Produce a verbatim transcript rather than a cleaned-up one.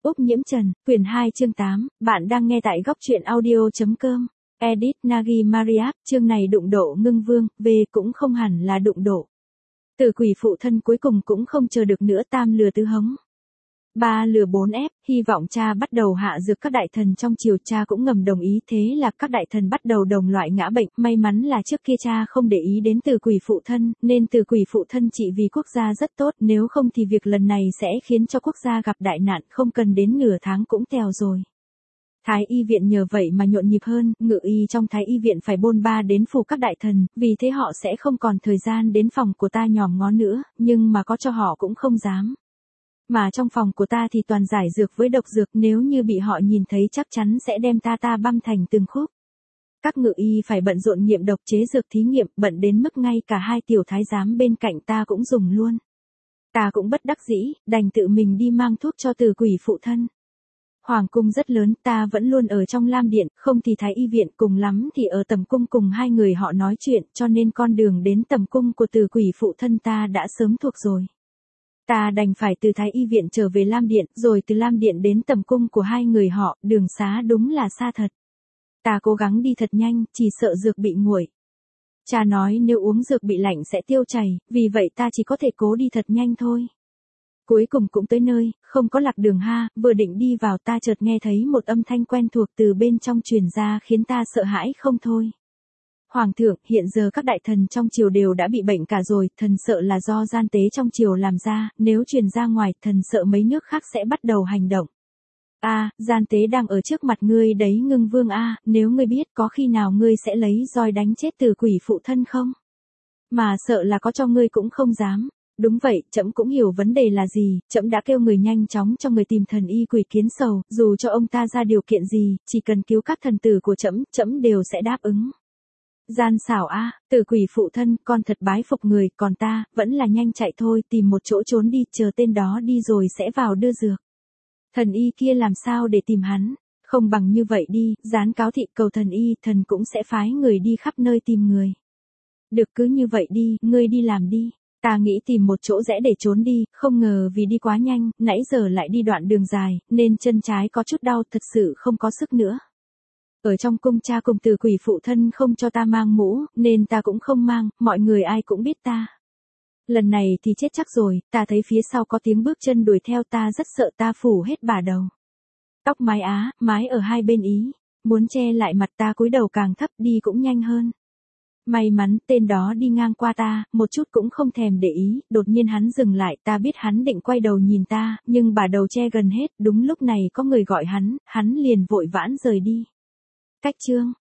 Úc Nhiễm Trần, quyển hai chương tám, bạn đang nghe tại góc truyện audio.com. Edit Nagi Mariap, chương này đụng độ Ngưng Vương, về cũng không hẳn là đụng độ. Tử quỷ phụ thân cuối cùng cũng không chờ được nữa, tam lừa tứ hống. Ba lừa bốn ép, hy vọng cha bắt đầu hạ dược các đại thần trong triều, cha cũng ngầm đồng ý, thế là các đại thần bắt đầu đồng loại ngã bệnh. May mắn là trước kia cha không để ý đến tử quỷ phụ thân, nên tử quỷ phụ thân trị vì quốc gia rất tốt, nếu không thì việc lần này sẽ khiến cho quốc gia gặp đại nạn, không cần đến nửa tháng cũng tèo rồi. Thái y viện nhờ vậy mà nhộn nhịp hơn, ngự y trong thái y viện phải bôn ba đến phủ các đại thần, vì thế họ sẽ không còn thời gian đến phòng của ta nhòm ngó nữa, nhưng mà có cho họ cũng không dám. Mà trong phòng của ta thì toàn giải dược với độc dược, nếu như bị họ nhìn thấy chắc chắn sẽ đem ta ta băm thành từng khúc. Các ngự y phải bận rộn nghiệm độc chế dược thí nghiệm, bận đến mức ngay cả hai tiểu thái giám bên cạnh ta cũng dùng luôn. Ta cũng bất đắc dĩ, đành tự mình đi mang thuốc cho tử quỷ phụ thân. Hoàng cung rất lớn, ta vẫn luôn ở trong Lam Điện, không thì thái y viện, cùng lắm thì ở tầm cung cùng hai người họ nói chuyện, cho nên con đường đến tầm cung của tử quỷ phụ thân ta đã sớm thuộc rồi. Ta đành phải từ thái y viện trở về Lam Điện, rồi từ Lam Điện đến tầm cung của hai người họ, đường xá đúng là xa thật. Ta cố gắng đi thật nhanh, chỉ sợ dược bị nguội. Cha nói nếu uống dược bị lạnh sẽ tiêu chảy, vì vậy ta chỉ có thể cố đi thật nhanh thôi. Cuối cùng cũng tới nơi, không có lạc đường ha, vừa định đi vào ta chợt nghe thấy một âm thanh quen thuộc từ bên trong truyền ra khiến ta sợ hãi không thôi. Hoàng thượng, hiện giờ các đại thần trong triều đều đã bị bệnh cả rồi, thần sợ là do gian tế trong triều làm ra, nếu truyền ra ngoài, thần sợ mấy nước khác sẽ bắt đầu hành động. A, à, gian tế đang ở trước mặt ngươi đấy Ngưng Vương a, à, nếu ngươi biết có khi nào ngươi sẽ lấy roi đánh chết tử quỷ phụ thân không? Mà sợ là có cho ngươi cũng không dám. Đúng vậy, trẫm cũng hiểu vấn đề là gì, trẫm đã kêu người nhanh chóng cho người tìm thần y Quỷ Kiến Sầu, dù cho ông ta ra điều kiện gì, chỉ cần cứu các thần tử của trẫm, trẫm đều sẽ đáp ứng. Gian xảo a, à, tử quỷ phụ thân, con thật bái phục người, còn ta, vẫn là nhanh chạy thôi, tìm một chỗ trốn đi, chờ tên đó đi rồi sẽ vào đưa dược. Thần y kia làm sao để tìm hắn, không bằng như vậy đi, dán cáo thị cầu thần y, thần cũng sẽ phái người đi khắp nơi tìm người. Được cứ như vậy đi, ngươi đi làm đi. Ta nghĩ tìm một chỗ rẽ để trốn đi, không ngờ vì đi quá nhanh, nãy giờ lại đi đoạn đường dài, nên chân trái có chút đau, thật sự không có sức nữa. Ở trong cung cha cùng tử quỷ phụ thân không cho ta mang mũ, nên ta cũng không mang, mọi người ai cũng biết ta. Lần này thì chết chắc rồi, ta thấy phía sau có tiếng bước chân đuổi theo ta rất sợ ta phủ hết bả đầu. Tóc mái á, mái ở hai bên ý, muốn che lại mặt ta cúi đầu càng thấp đi cũng nhanh hơn. May mắn, tên đó đi ngang qua ta, một chút cũng không thèm để ý, đột nhiên hắn dừng lại, ta biết hắn định quay đầu nhìn ta, nhưng bả đầu che gần hết, đúng lúc này có người gọi hắn, hắn liền vội vãn rời đi. Cách chương